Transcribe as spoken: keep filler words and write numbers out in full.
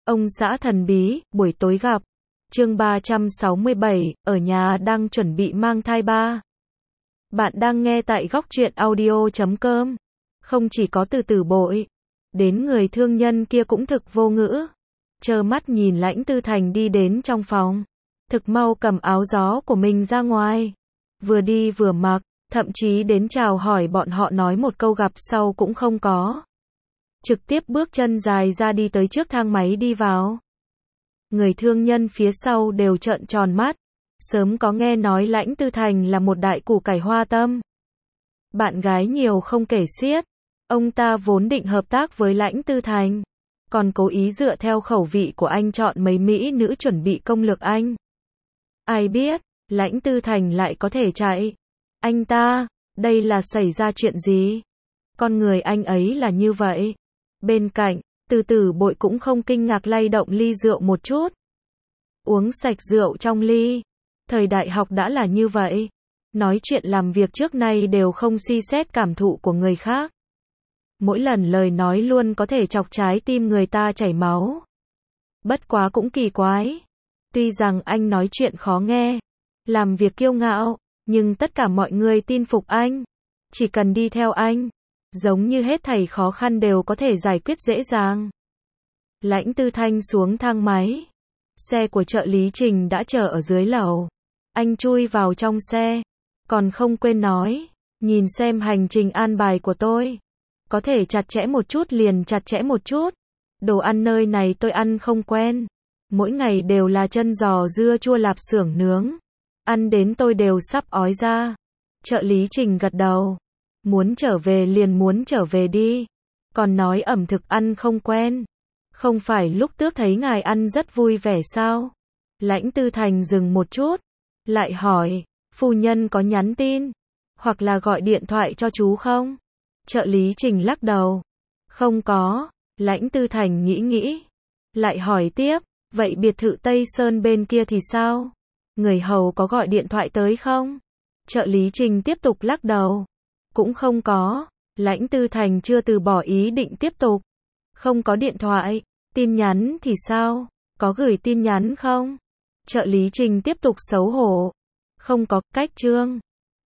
Ông xã thần bí, buổi tối gặp. Chương ba trăm sáu mươi bảy, ở nhà đang chuẩn bị mang thai ba. Bạn đang nghe tại góc truyện audio chấm com. Không chỉ có Từ Tử Bội, đến người thương nhân kia cũng thực vô ngữ. Trơ mắt nhìn Lãnh Tư Thành đi đến trong phòng. Thực mau cầm áo gió của mình ra ngoài. Vừa đi vừa mặc, thậm chí đến chào hỏi bọn họ nói một câu gặp sau cũng không có. Trực tiếp bước chân dài ra đi tới trước thang máy đi vào. Người thương nhân phía sau đều trợn tròn mắt. Sớm có nghe nói Lãnh Tư Thành là một đại củ cải hoa tâm. Bạn gái nhiều không kể xiết. Ông ta vốn định hợp tác với Lãnh Tư Thành. Còn cố ý dựa theo khẩu vị của anh chọn mấy mỹ nữ chuẩn bị công lược anh. Ai biết, Lãnh Tư Thành lại có thể chạy. Anh ta, đây là xảy ra chuyện gì? Con người anh ấy là như vậy. Bên cạnh, Từ Tử Bội cũng không kinh ngạc lay động ly rượu một chút. Uống sạch rượu trong ly. Thời đại học đã là như vậy. Nói chuyện làm việc trước nay đều không suy xét cảm thụ của người khác. Mỗi lần lời nói luôn có thể chọc trái tim người ta chảy máu. Bất quá cũng kỳ quái. Tuy rằng anh nói chuyện khó nghe, làm việc kiêu ngạo, nhưng tất cả mọi người tin phục anh. Chỉ cần đi theo anh, giống như hết thảy khó khăn đều có thể giải quyết dễ dàng. Lãnh Tư Thành xuống thang máy. Xe của trợ lý Trình đã chờ ở dưới lầu. Anh chui vào trong xe. Còn không quên nói, nhìn xem hành trình an bài của tôi. Có thể chặt chẽ một chút liền chặt chẽ một chút. Đồ ăn nơi này tôi ăn không quen. Mỗi ngày đều là chân giò dưa chua lạp xưởng nướng. Ăn đến tôi đều sắp ói ra. Trợ lý Trình gật đầu. Muốn trở về liền muốn trở về đi. Còn nói ẩm thực ăn không quen. Không phải lúc trước thấy ngài ăn rất vui vẻ sao? Lãnh Tư Thành dừng một chút. Lại hỏi, phu nhân có nhắn tin? Hoặc là gọi điện thoại cho chú không? Trợ lý Trình lắc đầu. Không có. Lãnh Tư Thành nghĩ nghĩ. Lại hỏi tiếp, vậy biệt thự Tây Sơn bên kia thì sao? Người hầu có gọi điện thoại tới không? Trợ lý Trình tiếp tục lắc đầu. Cũng không có. Lãnh Tư Thành chưa từ bỏ ý định tiếp tục. Không có điện thoại. Tin nhắn thì sao? Có gửi tin nhắn không? Trợ lý Trình tiếp tục xấu hổ. Không có, cách chương.